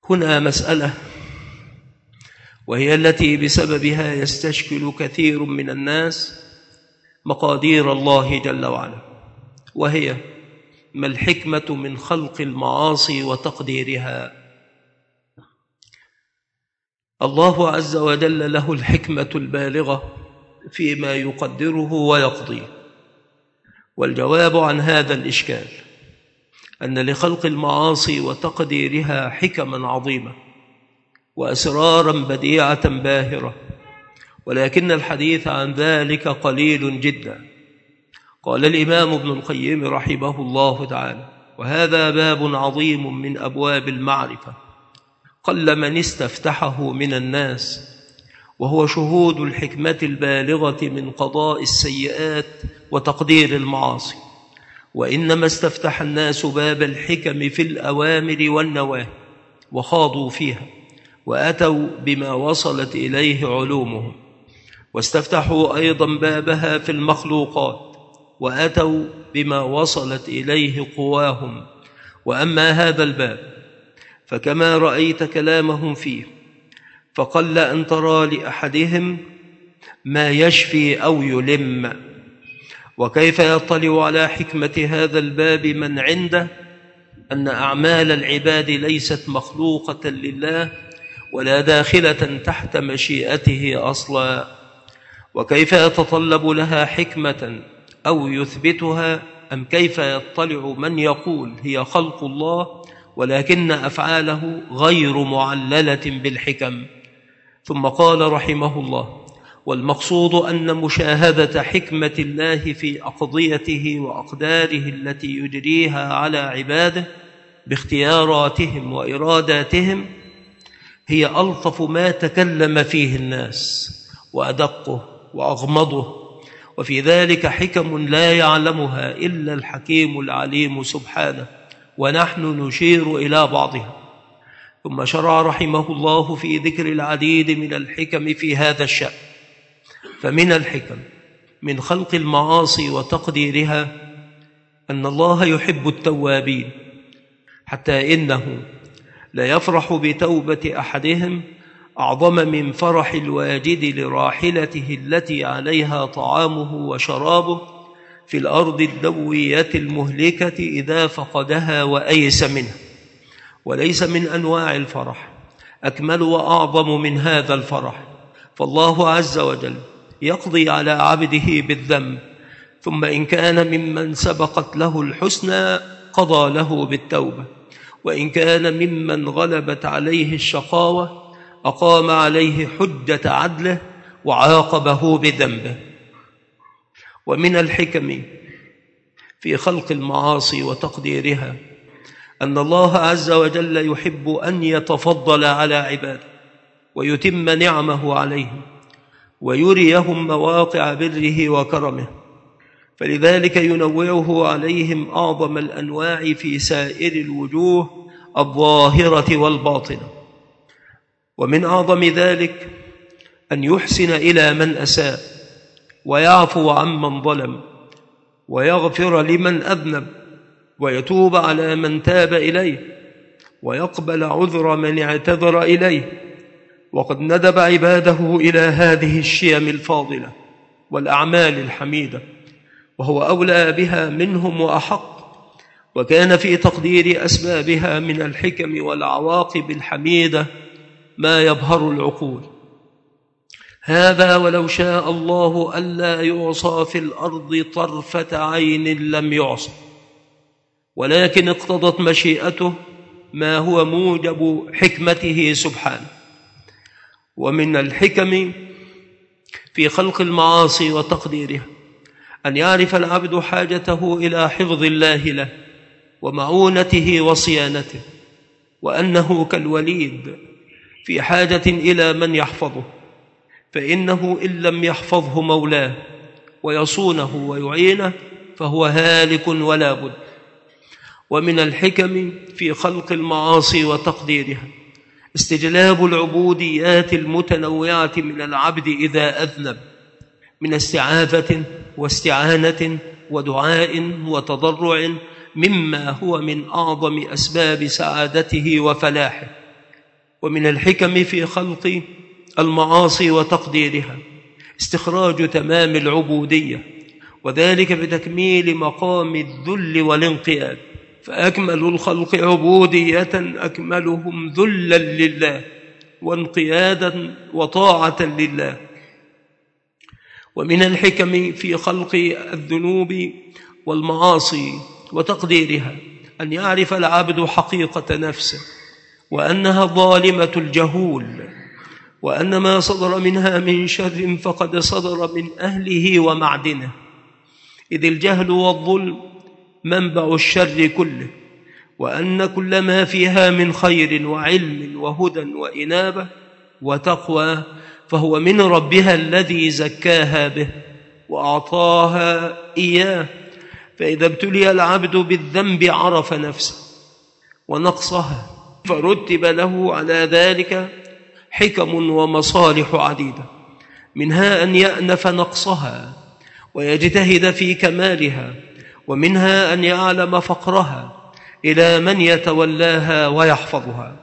هنا مسألة، وهي التي بسببها يستشكل كثير من الناس مقادير الله جل وعلا، وهي ما الحكمة من خلق المعاصي وتقديرها؟ الله عز وجل له الحكمة البالغة فيما يقدره ويقضيه، والجواب عن هذا الإشكال أن لخلق المعاصي وتقديرها حكما عظيمة وأسرارا بديعة باهرة، ولكن الحديث عن ذلك قليل جدا. قال الإمام ابن القيم رحمه الله تعالى: وهذا باب عظيم من أبواب المعرفة، قل من استفتحه من الناس، وهو شهود الحكمة البالغة من قضاء السيئات وتقدير المعاصي. وإنما استفتح الناس باب الحكم في الأوامر والنواهي وخاضوا فيها وأتوا بما وصلت إليه علومهم، واستفتحوا أيضا بابها في المخلوقات وأتوا بما وصلت إليه قواهم. وأما هذا الباب فكما رأيت كلامهم فيه، فقل أن ترى لأحدهم ما يشفي أو يلم. وكيف يطلع على حكمة هذا الباب من عنده أن أعمال العباد ليست مخلوقة لله ولا داخلة تحت مشيئته أصلا؟ وكيف يتطلب لها حكمة أو يثبتها؟ أم كيف يطلع من يقول هي خلق الله ولكن أفعاله غير معللة بالحكم؟ ثم قال رحمه الله: والمقصود أن مشاهدة حكمة الله في أقضيته وأقداره التي يجريها على عباده باختياراتهم وإراداتهم هي ألطف ما تكلم فيه الناس وأدقه وأغمضه، وفي ذلك حكم لا يعلمها إلا الحكيم العليم سبحانه، ونحن نشير إلى بعضها. ثم شرع رحمه الله في ذكر العديد من الحكم في هذا الشأن. فمن الحكم من خلق المعاصي وتقديرها أن الله يحب التوابين، حتى إنه لا يفرح بتوبة أحدهم أعظم من فرح الواجد لراحلته التي عليها طعامه وشرابه في الأرض الدوية المهلكة إذا فقدها وأيس منها. وليس من أنواع الفرح أكمل وأعظم من هذا الفرح، فالله عز وجل يقضي على عبده بالذنب، ثم إن كان ممن سبقت له الحسنى قضى له بالتوبة، وإن كان ممن غلبت عليه الشقاوة أقام عليه حجة عدله وعاقبه بذنبه. ومن الحكم في خلق المعاصي وتقديرها أن الله عز وجل يحب أن يتفضل على عباده ويتم نعمه عليهم ويريهم مواقع بره وكرمه، فلذلك ينوعه عليهم أعظم الأنواع في سائر الوجوه الظاهرة والباطنة. ومن أعظم ذلك أن يحسن إلى من أساء ويعفو عمن ظلم ويغفر لمن أذنب ويتوب على من تاب إليه ويقبل عذر من اعتذر إليه. وقد ندب عباده إلى هذه الشيم الفاضلة والأعمال الحميدة، وهو أولى بها منهم وأحق، وكان في تقدير أسبابها من الحكم والعواقب الحميدة ما يبهر العقول. هذا ولو شاء الله ألا يعصى في الأرض طرفة عين لم يعصى، ولكن اقتضت مشيئته ما هو موجب حكمته سبحانه. ومن الحكم في خلق المعاصي وتقديرها أن يعرف العبد حاجته إلى حفظ الله له ومعونته وصيانته، وأنه كالوليد في حاجة إلى من يحفظه، فإنه إن لم يحفظه مولاه ويصونه ويعينه فهو هالك ولا بد. ومن الحكم في خلق المعاصي وتقديرها استجلاب العبوديات المتنوعة من العبد إذا أذنب، من استعاذة واستعانة ودعاء وتضرع، مما هو من أعظم أسباب سعادته وفلاحه، ومن الحكم في خلق المعاصي وتقديرها استخراج تمام العبودية، وذلك بتكميل مقام الذل والانقياد، فأكمل الخلق عبودية أكملهم ذلا لله وانقيادا وطاعة لله. ومن الحكم في خلق الذنوب والمعاصي وتقديرها أن يعرف العبد حقيقة نفسه، وأنها ظالمة الجهول، وأن ما صدر منها من شر فقد صدر من أهله ومعدنه، إذ الجهل والظلم منبع الشر كله، وأن كل ما فيها من خير وعلم وهدى وإنابة وتقوى فهو من ربها الذي زكاها به وأعطاها إياه. فإذا ابتلي العبد بالذنب عرف نفسه ونقصها، فرتب له على ذلك حكم ومصالح عديدة، منها أن يأنف نقصها ويجتهد في كمالها، ومنها أن يعلم فقرها إلى من يتولاها ويحفظها.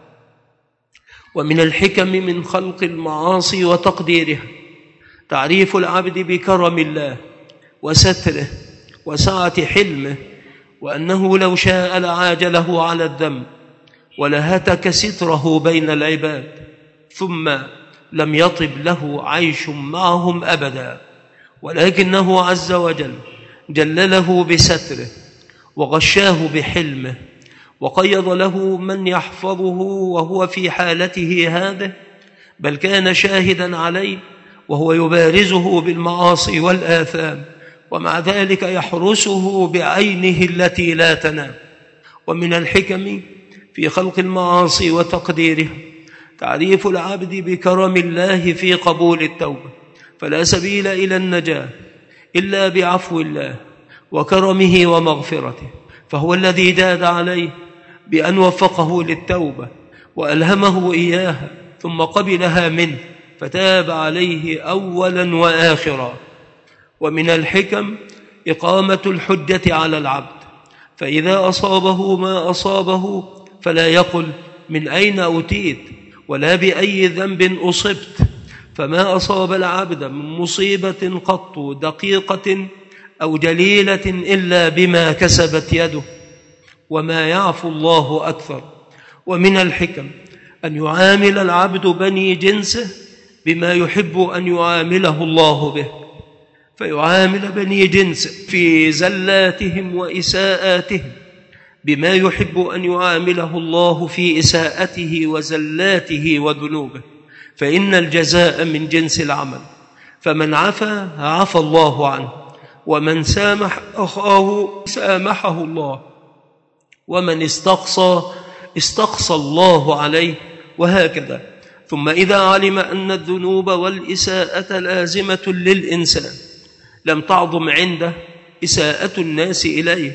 ومن الحكم من خلق المعاصي وتقديرها تعريف العبد بكرم الله وستره وسعة حلمه، وأنه لو شاء لعاجله على الذنب ولهتك ستره بين العباد، ثم لم يطب له عيش معهم أبدا، ولكنه عز وجل جلله بستره وغشاه بحلمه، وقيض له من يحفظه وهو في حالته هذه، بل كان شاهدا عليه وهو يبارزه بالمعاصي والآثام، ومع ذلك يحرسه بعينه التي لا تنام. ومن الحكم في خلق المعاصي وتقديرها تعريف العبد بكرم الله في قبول التوبة، فلا سبيل إلى النجاة إلا بعفو الله وكرمه ومغفرته، فهو الذي جاد عليه بأن وفقه للتوبة وألهمه إياها ثم قبلها منه فتاب عليه أولا وآخرا. ومن الحكم إقامة الحجة على العبد، فإذا أصابه ما أصابه فلا يقل من أين أوتيت ولا بأي ذنب أصبت، فما أصاب العبد من مصيبة قط دقيقة أو جليلة إلا بما كسبت يده، وما يعفو الله أكثر. ومن الحكم أن يعامل العبد بني جنسه بما يحب أن يعامله الله به، فيعامل بني جنسه في زلاتهم وإساءاتهم بما يحب أن يعامله الله في إساءته وزلاته وذنوبه، فإن الجزاء من جنس العمل، فمن عفا عفى الله عنه، ومن سامح أخاه سامحه الله، ومن استقصى الله عليه، وهكذا. ثم إذا علم أن الذنوب والإساءة لازمة للإنسان لم تعظم عنده إساءة الناس إليه،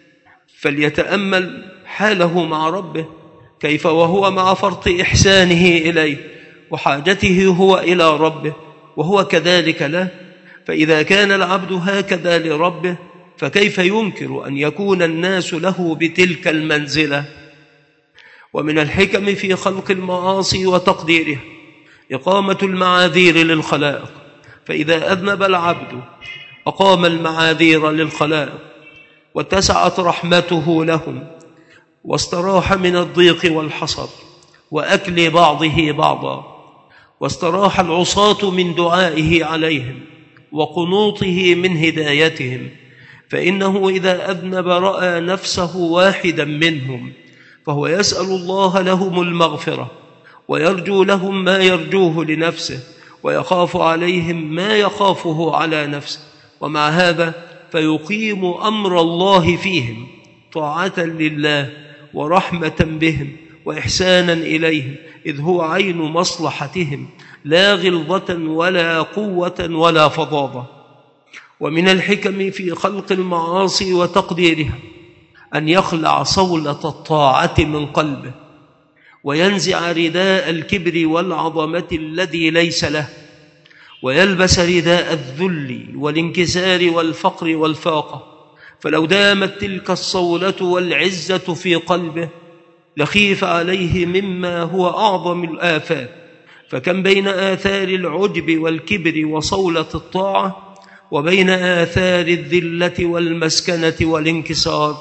فليتأمل حاله مع ربه كيف وهو مع فرط إحسانه إليه وحاجته هو إلى ربه وهو كذلك له. فإذا كان العبد هكذا لربه فكيف ينكر أن يكون الناس له بتلك المنزلة؟ ومن الحكم في خلق المعاصي وتقديرها إقامة المعاذير للخلائق، فإذا أذنب العبد أقام المعاذير للخلائق واتسعت رحمته لهم، واستراح من الضيق والحصر وأكل بعضه بعضا، واستراح العصاة من دعائه عليهم وقنوطه من هدايتهم، فإنه إذا أذنب رأى نفسه واحدا منهم، فهو يسأل الله لهم المغفرة ويرجو لهم ما يرجوه لنفسه، ويخاف عليهم ما يخافه على نفسه، ومع هذا فيقيم أمر الله فيهم طاعة لله ورحمة بهم وإحسانا إليهم، إذ هو عين مصلحتهم لا غلظة ولا قوة ولا فظاظة. ومن الحكم في خلق المعاصي وتقديرها أن يخلع صولة الطاعة من قلبه وينزع رداء الكبر والعظمة الذي ليس له، ويلبس رداء الذل والانكسار والفقر والفاقة، فلو دامت تلك الصولة والعزة في قلبه لخيف عليه مما هو أعظم الآفات. فكم بين آثار العجب والكبر وصولة الطاعة وبين آثار الذلة والمسكنة والانكسار.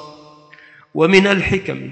ومن الحكم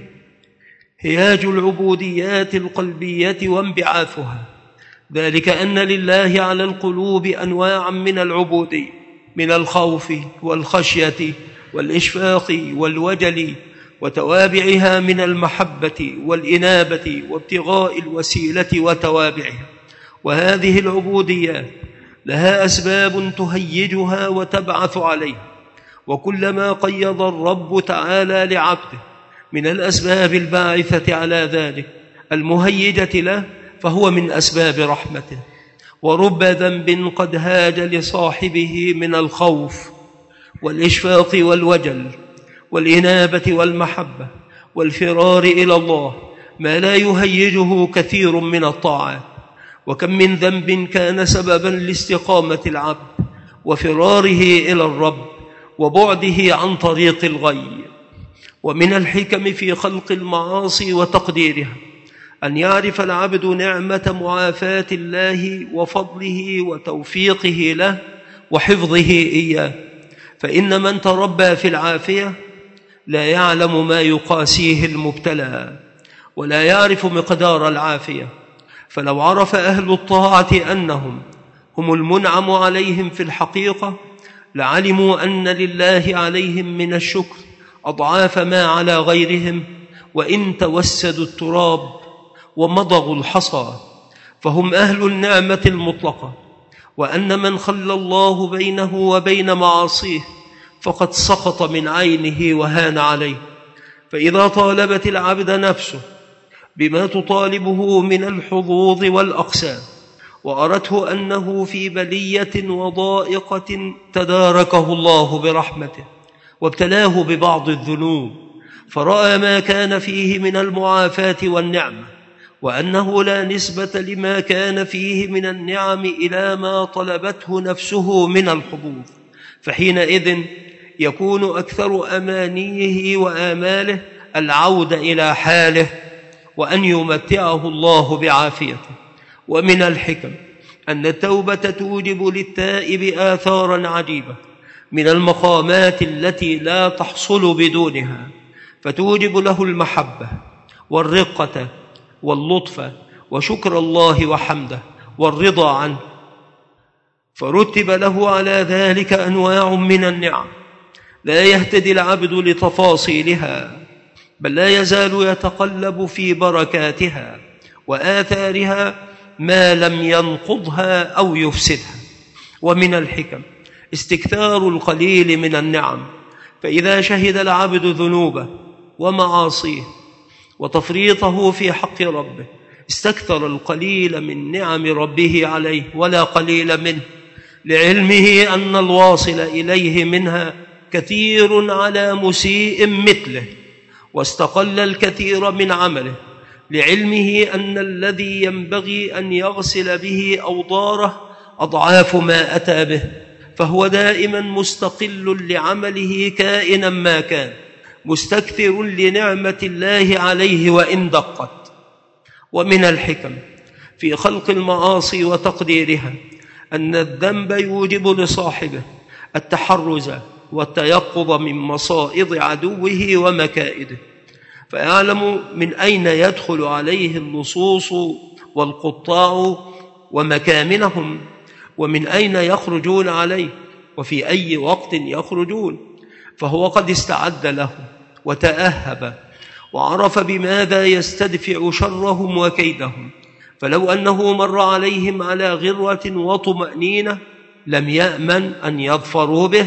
هياج العبوديات القلبية وانبعاثها، ذلك أن لله على القلوب أنواعا من العبودية، من الخوف والخشية والإشفاق والوجل، وتوابعها من المحبة والإنابة وابتغاء الوسيلة وتوابعها. وهذه العبوديات لها أسباب تهيجها وتبعث عليها، وكلما قيض الرب تعالى لعبده من الأسباب الباعثة على ذلك المهيجة له فهو من أسباب رحمته. ورب ذنب قد هاج لصاحبه من الخوف والإشفاق والوجل والإنابة والمحبة والفرار إلى الله ما لا يهيجه كثير من الطاعات. وكم من ذنب كان سببا لاستقامة العبد وفراره إلى الرب وبعده عن طريق الغي. ومن الحكم في خلق المعاصي وتقديرها أن يعرف العبد نعمة معافاة الله وفضله وتوفيقه له وحفظه إياه. فإن من تربى في العافية لا يعلم ما يقاسيه المبتلى ولا يعرف مقدار العافية. فلو عرف أهل الطاعة أنهم هم المنعم عليهم في الحقيقة لعلموا أن لله عليهم من الشكر أضعاف ما على غيرهم، وإن توسدوا التراب ومضغوا الحصى فهم أهل النعمة المطلقة. وأن من خلى الله بينه وبين معاصيه فقد سقط من عينه وهان عليه. فإذا طالبت العبد نفسه بما تطالبه من الحظوظ والأقسام وأرته أنه في بلية وضائقة تداركه الله برحمته وابتلاه ببعض الذنوب، فرأى ما كان فيه من المعافاة والنعمة وأنه لا نسبة لما كان فيه من النعم إلى ما طلبته نفسه من الحظوظ، فحينئذ يكون أكثر أمانيه وآماله العودة إلى حاله وأن يمتعه الله بعافيته. ومن الحكم أن التوبة توجب للتائب آثارا عجيبة من المقامات التي لا تحصل بدونها، فتوجب له المحبة والرقة واللطف وشكر الله وحمده والرضا عنه. فرتب له على ذلك أنواع من النعم لا يهتدي العبد لتفاصيلها، بل لا يزال يتقلب في بركاتها وآثارها ما لم ينقضها أو يفسدها. ومن الحكم استكثار القليل من النعم، فإذا شهد العبد ذنوبه ومعاصيه وتفريطه في حق ربه استكثر القليل من نعم ربه عليه ولا قليل منه، لعلمه أن الواصل إليه منها كثير على مسيء مثله، واستقل الكثير من عمله، لعلمه أن الذي ينبغي أن يغسل به أوضاره أضعاف ما أتى به، فهو دائما مستقل لعمله كائنا ما كان، مستكثر لنعمة الله عليه وإن دقت. ومن الحكم في خلق المعاصي وتقديرها أن الذنب يوجب لصاحبه التحرز والتيقظ من مصائد عدوه ومكائده، فيعلم من أين يدخل عليه اللصوص والقطاع ومكامنهم، ومن أين يخرجون عليه وفي أي وقت يخرجون، فهو قد استعد له وتأهب وعرف بماذا يستدفع شرهم وكيدهم. فلو أنه مر عليهم على غرة وطمأنينة لم يأمن أن يظفروا به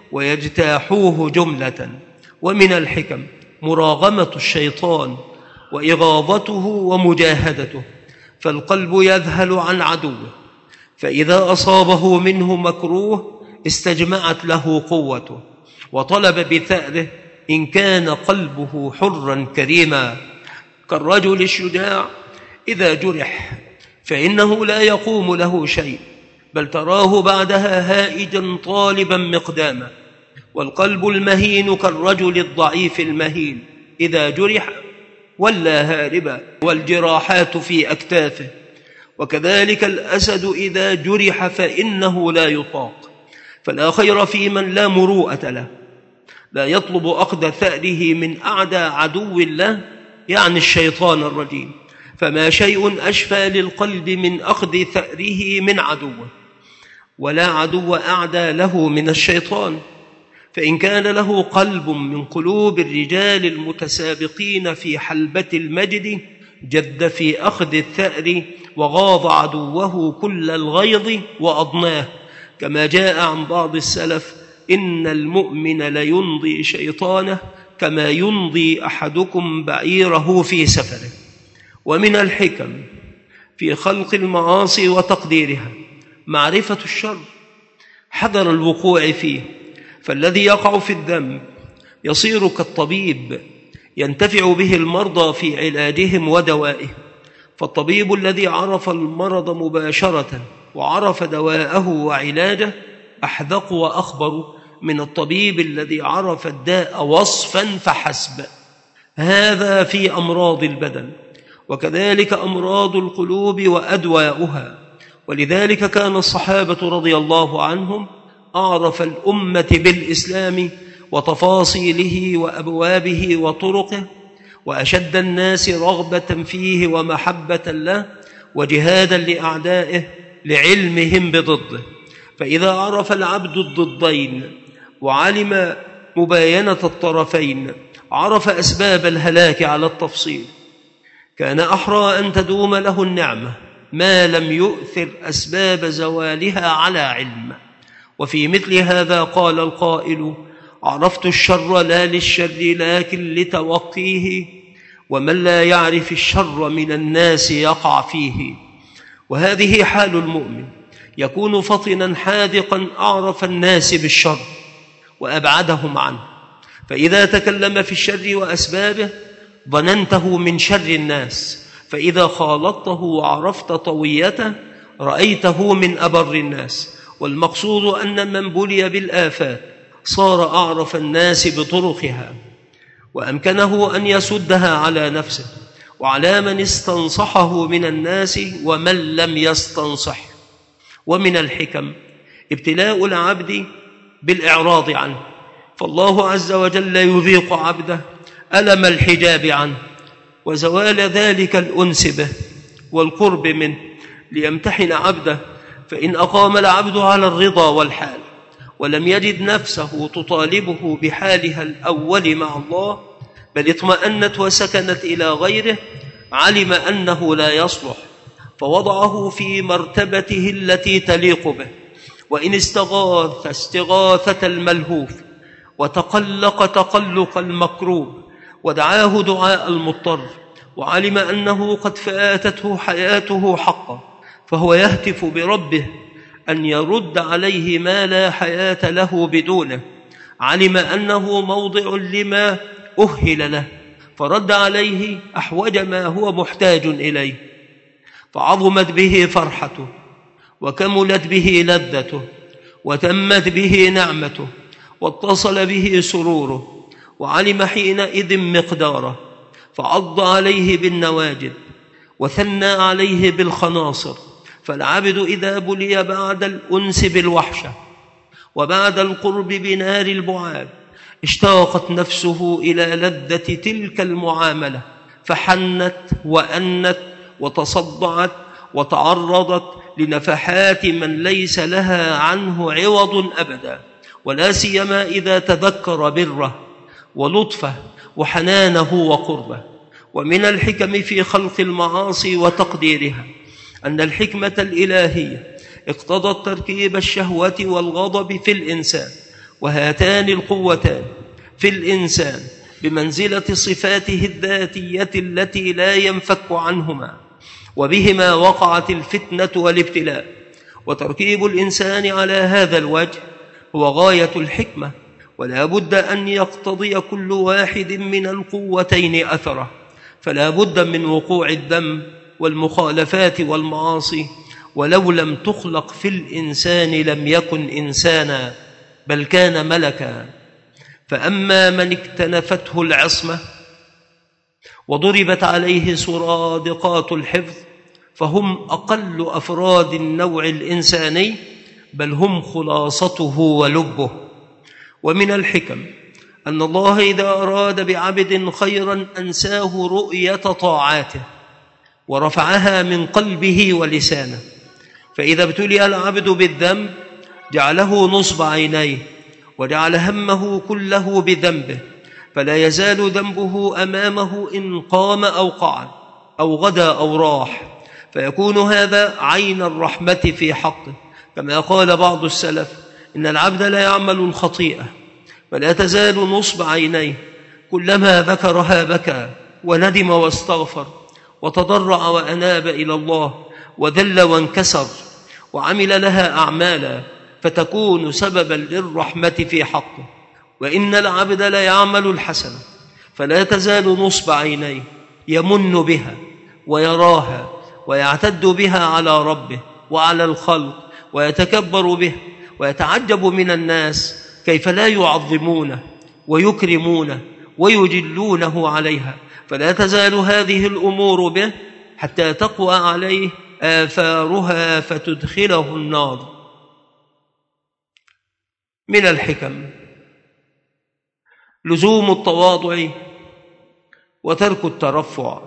ويجتاحوه جملة. ومن الحكم مراغمة الشيطان وإغاظته ومجاهدته، فالقلب يذهل عن عدوه، فإذا أصابه منه مكروه استجمعت له قوته وطلب بثأره إن كان قلبه حرا كريما، كالرجل الشجاع إذا جرح فإنه لا يقوم له شيء، بل تراه بعدها هائجا طالبا مقداما. والقلب المهين كالرجل الضعيف المهين إذا جرح ولا هاربا والجراحات في أكتافه. وكذلك الأسد إذا جرح فإنه لا يطاق، فلا خير في من لا مروءة له، لا يطلب أخذ ثأره من أعدى عدو له، يعني الشيطان الرجيم. فما شيء أشفى للقلب من أخذ ثأره من عدوه، ولا عدو أعدى له من الشيطان. فإن كان له قلب من قلوب الرجال المتسابقين في حلبة المجد جد في أخذ الثأر وغاض عدوه كل الغيظ وأضناه، كما جاء عن بعض السلف: إن المؤمن لينضي شيطانه كما ينضي أحدكم بعيره في سفره. ومن الحكم في خلق المعاصي وتقديرها معرفة الشر، حذر الوقوع فيه، فالذي يقع في الذنب يصير كالطبيب ينتفع به المرضى في علاجهم ودوائهم. فالطبيب الذي عرف المرض مباشرة وعرف دواءه وعلاجه أحذق وأخبر من الطبيب الذي عرف الداء وصفا فحسب. هذا في أمراض البدن، وكذلك أمراض القلوب وأدواؤها. ولذلك كان الصحابة رضي الله عنهم أعرف الأمة بالإسلام وتفاصيله وأبوابه وطرقه، وأشد الناس رغبة فيه ومحبة له وجهادا لأعدائه لعلمهم بضده. فإذا عرف العبد الضدين وعلم مباينة الطرفين عرف أسباب الهلاك على التفصيل. كان أحرى أن تدوم له النعمة ما لم يؤثر أسباب زوالها على علم. وفي مثل هذا قال القائل: عرفت الشر لا للشر لكن لتوقيه، ومن لا يعرف الشر من الناس يقع فيه. وهذه حال المؤمن، يكون فطنا حاذقا أعرف الناس بالشر وأبعدهم عنه، فإذا تكلم في الشر وأسبابه ظننته من شر الناس، فإذا خالطته وعرفت طويته رأيته من أبر الناس. والمقصود أن من بلي بالآفات صار أعرف الناس بطرقها، وأمكنه أن يسدها على نفسه وعلى من استنصحه من الناس ومن لم يستنصح. ومن الحكم ابتلاء العبد بالإعراض عنه، فالله عز وجل يذيق عبده ألم الحجاب عنه وزوال ذلك الأنس به والقرب منه ليمتحن عبده. فإن أقام العبد على الرضا والحال ولم يجد نفسه تطالبه بحالها الأول مع الله، بل اطمأنت وسكنت إلى غيره، علم أنه لا يصلح فوضعه في مرتبته التي تليق به. وإن استغاث استغاثة الملهوف وتقلق تقلق المكروب ودعاه دعاء المضطر وعلم أنه قد فاتته حياته حقا، فهو يهتف بربه أن يرد عليه ما لا حياة له بدونه. علم أنه موضع لما أهل له فرد عليه أحوج ما هو محتاج إليه، فعظمت به فرحته وكملت به لذته وتمت به نعمته واتصل به سروره، وعلم حينئذ مقداره فعض عليه بالنواجذ وثنى عليه بالخناصر. فالعبد إذا بلي بعد الأنس بالوحشة وبعد القرب بنار البعاد اشتاقت نفسه إلى لذة تلك المعاملة، فحنت وأنت وتصدعت وتعرضت لنفحات من ليس لها عنه عوض أبدا، ولا سيما إذا تذكر بره ولطفه وحنانه وقربه. ومن الحكم في خلق المعاصي وتقديرها أن الحكمة الإلهية اقتضت تركيب الشهوة والغضب في الإنسان، وهاتان القوتان في الإنسان بمنزلة صفاته الذاتية التي لا ينفك عنهما، وبهما وقعت الفتنة والابتلاء. وتركيب الإنسان على هذا الوجه هو غاية الحكمة، ولا بد أن يقتضي كل واحد من القوتين أثره، فلا بد من وقوع الذنب والمخالفات والمعاصي، ولو لم تخلق في الإنسان لم يكن إنسانا بل كان ملكا. فأما من اكتنفته العصمة وضربت عليه سرادقات الحفظ، فهم أقل أفراد النوع الإنساني، بل هم خلاصته ولبه. ومن الحكم أن الله إذا أراد بعبد خيرا أنساه رؤية طاعاته ورفعها من قلبه ولسانه، فإذا ابتلي العبد بالذنب جعله نصب عينيه وجعل همه كله بذنبه، فلا يزال ذنبه أمامه إن قام أو قعد أو غدا أو راح، فيكون هذا عين الرحمة في حقه، كما قال بعض السلف: إن العبد لا يعمل الخطيئة فلا تزال نصب عينيه، كلما ذكرها بكى وندم واستغفر وتضرع وأناب إلى الله وذل وانكسر وعمل لها أعمالا، فتكون سببا للرحمة في حقه. وإن العبد لا يعمل الحسنة فلا تزال نصب عينيه، يمن بها ويراها ويعتد بها على ربه وعلى الخلق، ويتكبر به ويتعجب من الناس كيف لا يعظمونه ويكرمونه ويجلونه عليها، فلا تزال هذه الأمور به حتى تقوى عليه آثارها فتدخله النار. من الحكم لزوم التواضع وترك الترفع،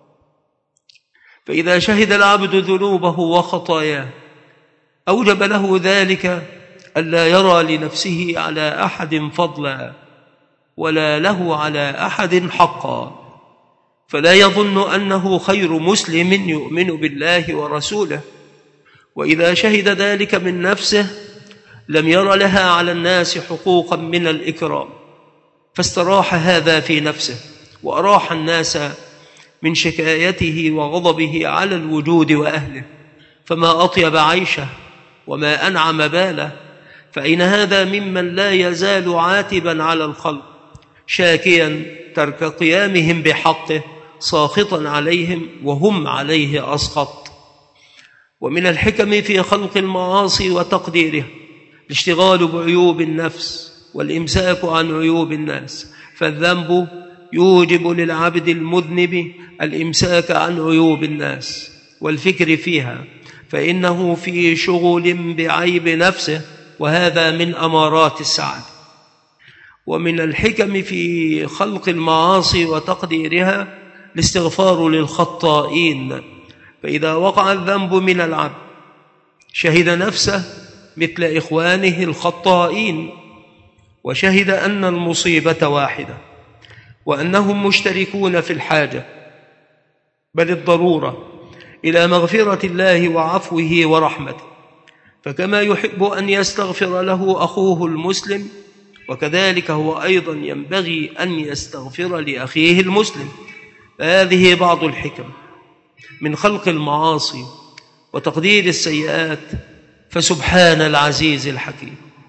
فإذا شهد العبد ذنوبه وخطاياه أوجب له ذلك ألا يرى لنفسه على أحد فضلا ولا له على أحد حقا، فلا يظن أنه خير مسلم يؤمن بالله ورسوله، وإذا شهد ذلك من نفسه لم ير لها على الناس حقوقا من الإكرام، فاستراح هذا في نفسه وأراح الناس من شكايته وغضبه على الوجود وأهله، فما أطيب عيشه وما أنعم باله. فإن هذا ممن لا يزال عاتبا على الخلق شاكيا ترك قيامهم بحقه ساخطا عليهم وهم عليه أسخط. ومن الحكم في خلق المعاصي وتقديرها الاشتغال بعيوب النفس والإمساك عن عيوب الناس، فالذنب يوجب للعبد المذنب الإمساك عن عيوب الناس والفكر فيها، فإنه في شغل بعيب نفسه، وهذا من أمارات السعادة. ومن الحكم في خلق المعاصي وتقديرها الاستغفار للخطائين، فإذا وقع الذنب من العبد شهد نفسه مثل إخوانه الخطائين، وشهد أن المصيبة واحدة وأنهم مشتركون في الحاجة بل الضرورة إلى مغفرة الله وعفوه ورحمته، فكما يحب أن يستغفر له أخوه المسلم وكذلك هو أيضا ينبغي أن يستغفر لأخيه المسلم. هذه بعض الحكم من خلق المعاصي وتقدير السيئات، فسبحان العزيز الحكيم.